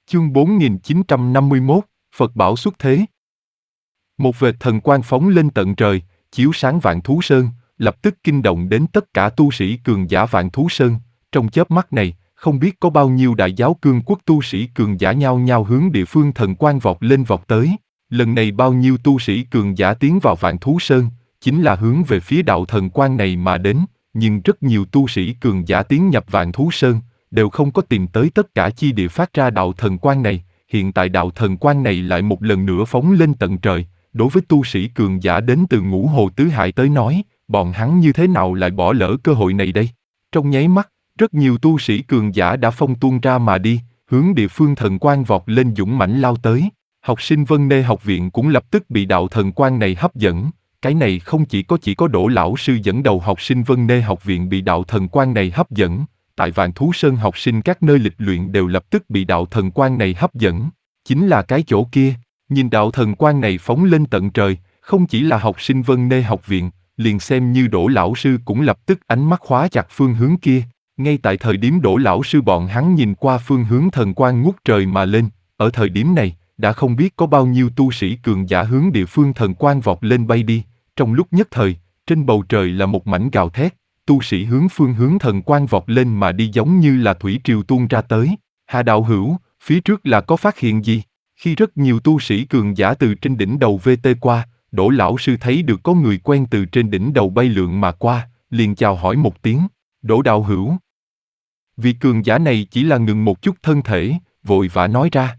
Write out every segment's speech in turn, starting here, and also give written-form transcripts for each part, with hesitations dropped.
Chương 4951, Phật bảo xuất thế. Một vệt thần quang phóng lên tận trời, chiếu sáng Vạn Thú Sơn, lập tức kinh động đến tất cả tu sĩ cường giả Vạn Thú Sơn. Trong chớp mắt này, không biết có bao nhiêu đại giáo cương quốc tu sĩ cường giả nhao nhao hướng địa phương thần quang vọt lên vọt tới. Lần này bao nhiêu tu sĩ cường giả tiến vào Vạn Thú Sơn, chính là hướng về phía đạo thần quang này mà đến, nhưng rất nhiều tu sĩ cường giả tiến nhập Vạn Thú Sơn, đều không có tìm tới tất cả chi địa phát ra đạo thần quang này. Hiện tại đạo thần quang này lại một lần nữa phóng lên tận trời. Đối với tu sĩ cường giả đến từ Ngũ Hồ Tứ Hải tới nói, bọn hắn như thế nào lại bỏ lỡ cơ hội này đây? Trong nháy mắt, rất nhiều tu sĩ cường giả đã phong tuôn ra mà đi, hướng địa phương thần quang vọt lên dũng mãnh lao tới. Học sinh Vân Nê học viện cũng lập tức bị đạo thần quang này hấp dẫn. Cái này không chỉ có Đỗ lão sư dẫn đầu học sinh Vân Nê học viện bị đạo thần quang này hấp dẫn, tại Vạn Thú Sơn học sinh các nơi lịch luyện đều lập tức bị đạo thần quang này hấp dẫn. Chính là cái chỗ kia, nhìn đạo thần quang này phóng lên tận trời, không chỉ là học sinh Vân Nê học viện, liền xem như Đỗ lão sư cũng lập tức ánh mắt khóa chặt phương hướng kia. Ngay tại thời điểm Đỗ lão sư bọn hắn nhìn qua phương hướng thần quang ngút trời mà lên, ở thời điểm này, đã không biết có bao nhiêu tu sĩ cường giả hướng địa phương thần quang vọt lên bay đi. Trong lúc nhất thời, trên bầu trời là một mảnh gào thét, tu sĩ hướng phương hướng thần quang vọt lên mà đi giống như là thủy triều tuôn ra tới. Hà đạo hữu, phía trước là có phát hiện gì? Khi rất nhiều tu sĩ cường giả từ trên đỉnh đầu VT qua, Đỗ lão sư thấy được có người quen từ trên đỉnh đầu bay lượn mà qua, liền chào hỏi một tiếng. Đỗ đạo hữu. Vị cường giả này chỉ là ngừng một chút thân thể, vội vã nói ra.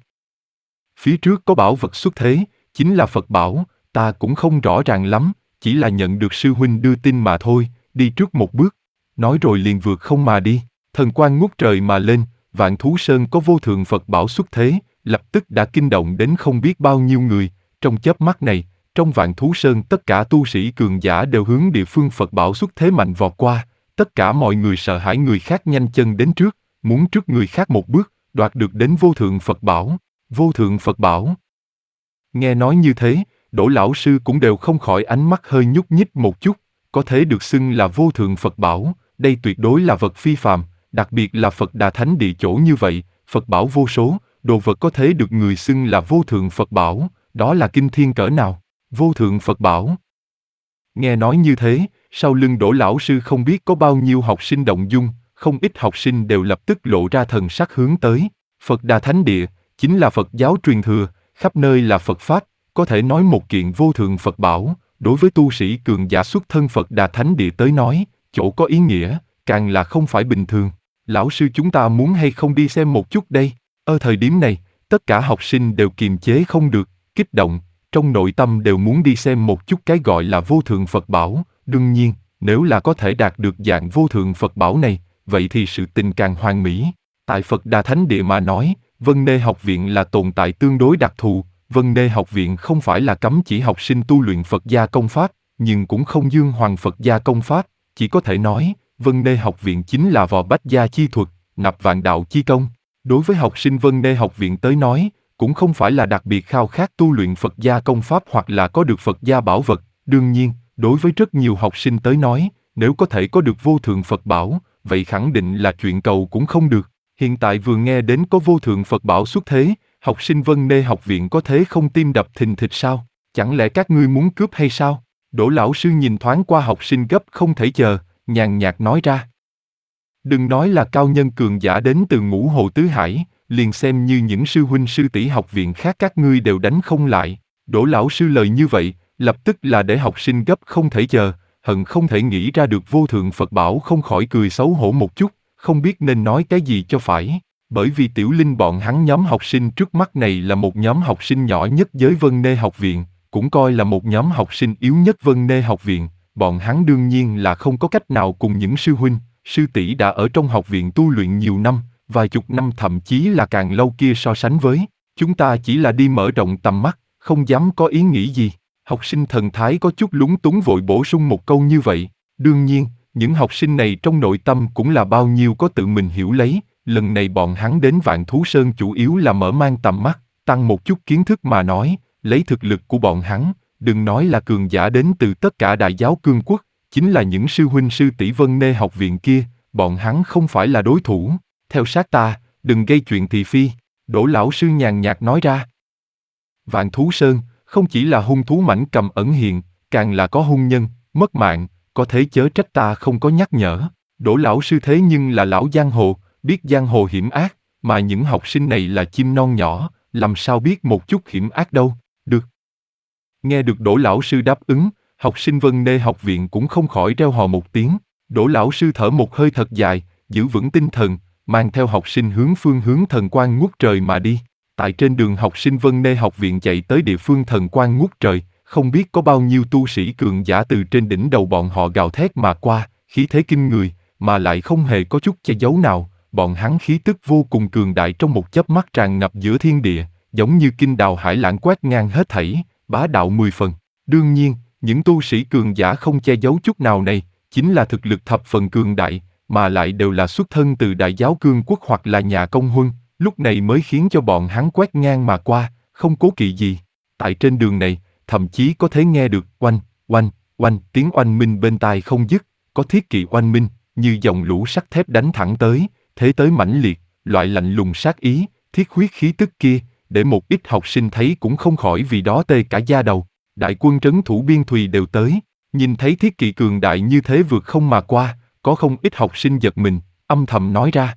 Phía trước có bảo vật xuất thế, chính là Phật bảo, ta cũng không rõ ràng lắm, chỉ là nhận được sư huynh đưa tin mà thôi, đi trước một bước. Nói rồi liền vượt không mà đi, thần quang ngút trời mà lên, Vạn Thú Sơn có vô thượng Phật bảo xuất thế, lập tức đã kinh động đến không biết bao nhiêu người. Trong chớp mắt này, trong Vạn Thú Sơn tất cả tu sĩ cường giả đều hướng địa phương Phật bảo xuất thế mạnh vọt qua. Tất cả mọi người sợ hãi người khác nhanh chân đến trước, muốn trước người khác một bước, đoạt được đến vô thượng Phật bảo. Vô thượng Phật bảo. Nghe nói như thế, Đỗ lão sư cũng đều không khỏi ánh mắt hơi nhúc nhích một chút. Có thể được xưng là vô thượng Phật bảo, đây tuyệt đối là vật phi phàm, đặc biệt là Phật Đà Thánh Địa chỗ như vậy, Phật bảo vô số, đồ vật có thể được người xưng là vô thượng Phật bảo, đó là kinh thiên cỡ nào? Vô thượng Phật bảo. Nghe nói như thế, sau lưng Đỗ lão sư không biết có bao nhiêu học sinh động dung, không ít học sinh đều lập tức lộ ra thần sắc hướng tới. Phật Đà Thánh Địa, chính là Phật giáo truyền thừa, khắp nơi là Phật Pháp, có thể nói một kiện vô thượng Phật bảo, đối với tu sĩ cường giả xuất thân Phật Đà Thánh Địa tới nói, chỗ có ý nghĩa, càng là không phải bình thường. Lão sư chúng ta muốn hay không đi xem một chút đây? Ở thời điểm này, tất cả học sinh đều kiềm chế không được, kích động, trong nội tâm đều muốn đi xem một chút cái gọi là vô thượng Phật bảo. Đương nhiên, nếu là có thể đạt được dạng vô thượng Phật bảo này, vậy thì sự tình càng hoàn mỹ. Tại Phật Đà Thánh Địa mà nói, Vân Nê học viện là tồn tại tương đối đặc thù. Vân Nê học viện không phải là cấm chỉ học sinh tu luyện Phật gia công pháp, nhưng cũng không dương hoàng Phật gia công pháp, chỉ có thể nói, Vân Nê học viện chính là vò bách gia chi thuật, nạp vạn đạo chi công. Đối với học sinh Vân Nê học viện tới nói, cũng không phải là đặc biệt khao khát tu luyện Phật gia công pháp hoặc là có được Phật gia bảo vật. Đương nhiên, đối với rất nhiều học sinh tới nói, nếu có thể có được vô thượng Phật bảo, vậy khẳng định là chuyện cầu cũng không được. Hiện tại vừa nghe đến có vô thượng Phật bảo xuất thế, học sinh Vân Nê học viện có thế không tim đập thình thịch sao? Chẳng lẽ các ngươi muốn cướp hay sao? Đỗ lão sư nhìn thoáng qua học sinh gấp không thể chờ, nhàn nhạt nói ra. Đừng nói là cao nhân cường giả đến từ Ngũ Hồ Tứ Hải, liền xem như những sư huynh sư tỷ học viện khác các ngươi đều đánh không lại. Đỗ lão sư lời như vậy, lập tức là để học sinh gấp không thể chờ, hận không thể nghĩ ra được vô thượng Phật bảo không khỏi cười xấu hổ một chút, không biết nên nói cái gì cho phải. Bởi vì Tiểu Linh bọn hắn nhóm học sinh trước mắt này là một nhóm học sinh nhỏ nhất giới Vân Nê học viện, cũng coi là một nhóm học sinh yếu nhất Vân Nê học viện, bọn hắn đương nhiên là không có cách nào cùng những sư huynh, sư tỷ đã ở trong học viện tu luyện nhiều năm, vài chục năm thậm chí là càng lâu kia so sánh với. Chúng ta chỉ là đi mở rộng tầm mắt, không dám có ý nghĩ gì. Học sinh thần thái có chút lúng túng vội bổ sung một câu như vậy. Đương nhiên, những học sinh này trong nội tâm cũng là bao nhiêu có tự mình hiểu lấy. Lần này bọn hắn đến Vạn Thú Sơn chủ yếu là mở mang tầm mắt, tăng một chút kiến thức mà nói, lấy thực lực của bọn hắn, đừng nói là cường giả đến từ tất cả đại giáo cương quốc, chính là những sư huynh sư tỷ Vân Nê học viện kia, bọn hắn không phải là đối thủ. Theo sát ta, đừng gây chuyện thị phi. Đỗ lão sư nhàn nhạt nói ra. Vạn Thú Sơn, không chỉ là hung thú mãnh cầm ẩn hiện, càng là có hung nhân, mất mạng, có thế chớ trách ta không có nhắc nhở. Đỗ lão sư thế nhưng là lão giang hồ, biết giang hồ hiểm ác, mà những học sinh này là chim non nhỏ, làm sao biết một chút hiểm ác đâu. Được. Nghe được Đỗ lão sư đáp ứng, học sinh Vân Nê học viện cũng không khỏi reo hò một tiếng. Đỗ lão sư thở một hơi thật dài, giữ vững tinh thần, mang theo học sinh hướng phương hướng thần quang ngút trời mà đi. Tại trên đường học sinh Vân Nê học viện chạy tới địa phương thần quang ngút trời, không biết có bao nhiêu tu sĩ cường giả từ trên đỉnh đầu bọn họ gào thét mà qua, khí thế kinh người, mà lại không hề có chút che giấu nào, bọn hắn khí tức vô cùng cường đại trong một chớp mắt tràn ngập giữa thiên địa, giống như kinh đào hải lãng quét ngang hết thảy, bá đạo 10 phần. Đương nhiên, những tu sĩ cường giả không che giấu chút nào này, chính là thực lực thập phần cường đại, mà lại đều là xuất thân từ Đại Giáo Cương Quốc hoặc là nhà công huân, lúc này mới khiến cho bọn hắn quét ngang mà qua, không cố kỵ gì. Tại trên đường này, thậm chí có thể nghe được oanh, oanh, oanh tiếng oanh minh bên tai không dứt, có thiết kỵ oanh minh, như dòng lũ sắt thép đánh thẳng tới, thế tới mãnh liệt, loại lạnh lùng sát ý, thiết huyết khí tức kia, để một ít học sinh thấy cũng không khỏi vì đó tê cả da đầu. Đại quân trấn thủ biên thùy đều tới, nhìn thấy thiết kỵ cường đại như thế vượt không mà qua, có không ít học sinh giật mình, âm thầm nói ra.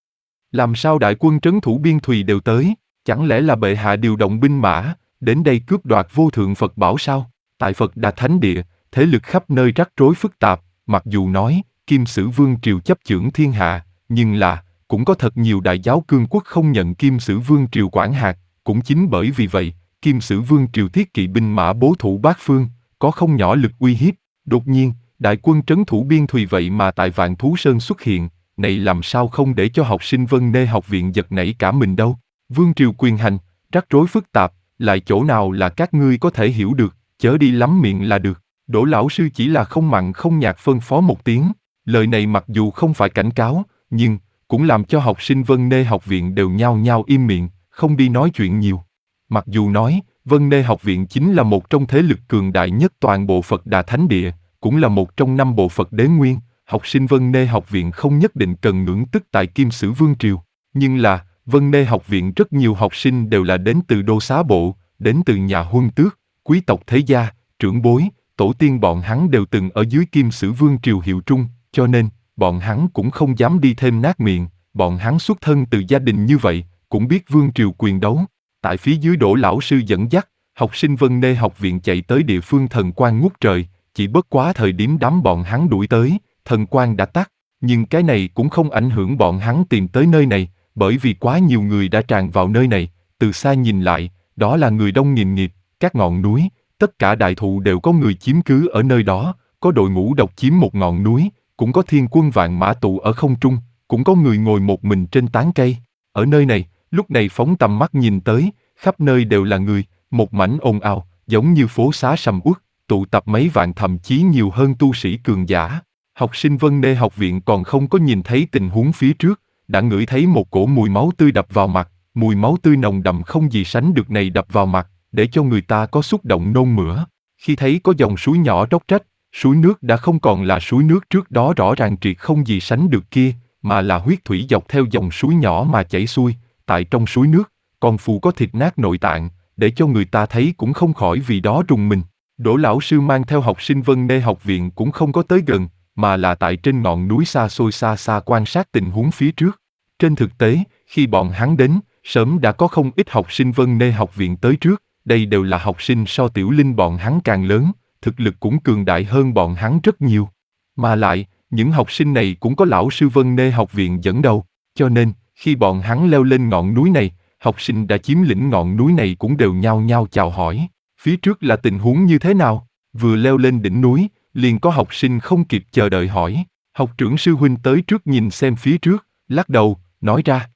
Làm sao đại quân trấn thủ biên thùy đều tới, chẳng lẽ là bệ hạ điều động binh mã, đến đây cướp đoạt vô thượng Phật bảo sao? Tại Phật Đà Thánh Địa, thế lực khắp nơi rắc rối phức tạp, mặc dù nói, Kim Sử Vương Triều chấp chưởng thiên hạ, nhưng là, cũng có thật nhiều đại giáo cương quốc không nhận Kim Sử Vương Triều quản hạt, cũng chính bởi vì vậy, Kim Sử Vương Triều thiết kỵ binh mã bố thủ bát phương, có không nhỏ lực uy hiếp. Đột nhiên, đại quân trấn thủ biên thùy vậy mà tại Vạn Thú Sơn xuất hiện, này làm sao không để cho học sinh Vân Nê học viện giật nảy cả mình đâu. Vương triều quyền hành, rắc rối phức tạp, lại chỗ nào là các ngươi có thể hiểu được, chớ đi lắm miệng là được. Đỗ lão sư chỉ là không mặn không nhạt phân phó một tiếng, lời này mặc dù không phải cảnh cáo, nhưng cũng làm cho học sinh Vân Nê học viện đều nhao nhao im miệng, không đi nói chuyện nhiều. Mặc dù nói, Vân Nê học viện chính là một trong thế lực cường đại nhất toàn bộ Phật Đà Thánh Địa, cũng là một trong 5 bộ Phật Đế Nguyên, học sinh Vân Nê học viện không nhất định cần ngưỡng tức tại Kim Sử Vương Triều. Nhưng là, Vân Nê học viện rất nhiều học sinh đều là đến từ đô xá bộ, đến từ nhà huân tước, quý tộc thế gia, trưởng bối, tổ tiên bọn hắn đều từng ở dưới Kim Sử Vương Triều hiệu trung, cho nên, bọn hắn cũng không dám đi thêm nát miệng, bọn hắn xuất thân từ gia đình như vậy, cũng biết Vương Triều quyền đấu. Tại phía dưới Đỗ lão sư dẫn dắt, học sinh Vân Nê học viện chạy tới địa phương thần quang ngút trời, chỉ bất quá thời điểm đám bọn hắn đuổi tới, thần quang đã tắt, nhưng cái này cũng không ảnh hưởng bọn hắn tìm tới nơi này, bởi vì quá nhiều người đã tràn vào nơi này, từ xa nhìn lại, đó là người đông nghìn nghịt, các ngọn núi, tất cả đại thụ đều có người chiếm cứ ở nơi đó, có đội ngũ độc chiếm một ngọn núi, cũng có thiên quân vạn mã tụ ở không trung, cũng có người ngồi một mình trên tán cây. Ở nơi này, lúc này phóng tầm mắt nhìn tới, khắp nơi đều là người, một mảnh ồn ào, giống như phố xá sầm uất, tụ tập mấy vạn thậm chí nhiều hơn tu sĩ cường giả. Học sinh Vân Nê học viện còn không có nhìn thấy tình huống phía trước, đã ngửi thấy một cổ mùi máu tươi đập vào mặt, mùi máu tươi nồng đậm không gì sánh được này đập vào mặt, để cho người ta có xúc động nôn mửa. Khi thấy có dòng suối nhỏ róc rách, suối nước đã không còn là suối nước trước đó rõ ràng triệt không gì sánh được kia, mà là huyết thủy dọc theo dòng suối nhỏ mà chảy xuôi, tại trong suối nước, còn phù có thịt nát nội tạng, để cho người ta thấy cũng không khỏi vì đó rùng mình. Đỗ lão sư mang theo học sinh Vân Nê học viện cũng không có tới gần, mà là tại trên ngọn núi xa xôi xa xa quan sát tình huống phía trước. Trên thực tế, khi bọn hắn đến, sớm đã có không ít học sinh Vân Nê học viện tới trước, đây đều là học sinh so Tiểu Linh bọn hắn càng lớn, thực lực cũng cường đại hơn bọn hắn rất nhiều. Mà lại, những học sinh này cũng có lão sư Vân Nê học viện dẫn đầu, cho nên, khi bọn hắn leo lên ngọn núi này, học sinh đã chiếm lĩnh ngọn núi này cũng đều nhao nhao chào hỏi, phía trước là tình huống như thế nào? Vừa leo lên đỉnh núi, liền có học sinh không kịp chờ đợi hỏi. Học trưởng sư huynh tới trước nhìn xem phía trước, lắc đầu, nói ra.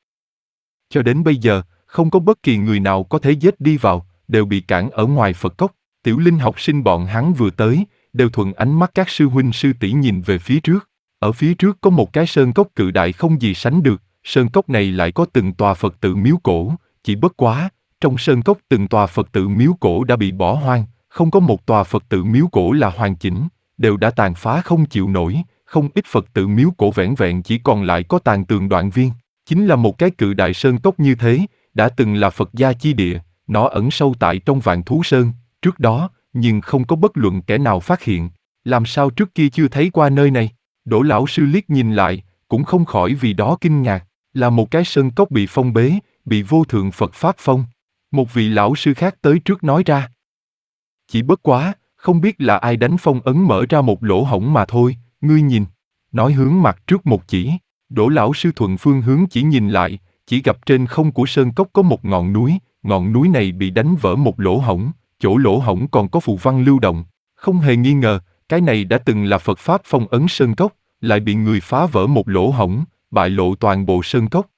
Cho đến bây giờ, không có bất kỳ người nào có thể giết đi vào, đều bị cản ở ngoài Phật cốc. Tiểu Linh học sinh bọn hắn vừa tới, đều thuận ánh mắt các sư huynh sư tỷ nhìn về phía trước. Ở phía trước có một cái sơn cốc cự đại không gì sánh được, sơn cốc này lại có từng tòa Phật tự miếu cổ, chỉ bất quá, trong sơn cốc từng tòa Phật tự miếu cổ đã bị bỏ hoang, không có một tòa Phật tự miếu cổ là hoàn chỉnh, đều đã tàn phá không chịu nổi, không ít Phật tự miếu cổ vẻn vẹn chỉ còn lại có tàn tường đoạn viên. Chính là một cái cự đại sơn cốc như thế, đã từng là Phật gia chi địa, nó ẩn sâu tại trong Vạn Thú Sơn, trước đó, nhưng không có bất luận kẻ nào phát hiện. Làm sao trước kia chưa thấy qua nơi này? Đỗ lão sư liếc nhìn lại, cũng không khỏi vì đó kinh ngạc, là một cái sơn cốc bị phong bế, bị vô thượng Phật Pháp phong. Một vị lão sư khác tới trước nói ra. Chỉ bất quá, không biết là ai đánh phong ấn mở ra một lỗ hổng mà thôi, ngươi nhìn. Nói hướng mặt trước một chỉ, Đỗ lão sư thuận phương hướng chỉ nhìn lại, chỉ gặp trên không của sơn cốc có một ngọn núi này bị đánh vỡ một lỗ hổng, chỗ lỗ hổng còn có phù văn lưu động. Không hề nghi ngờ, cái này đã từng là Phật Pháp phong ấn sơn cốc, lại bị người phá vỡ một lỗ hổng, bại lộ toàn bộ sơn cốc.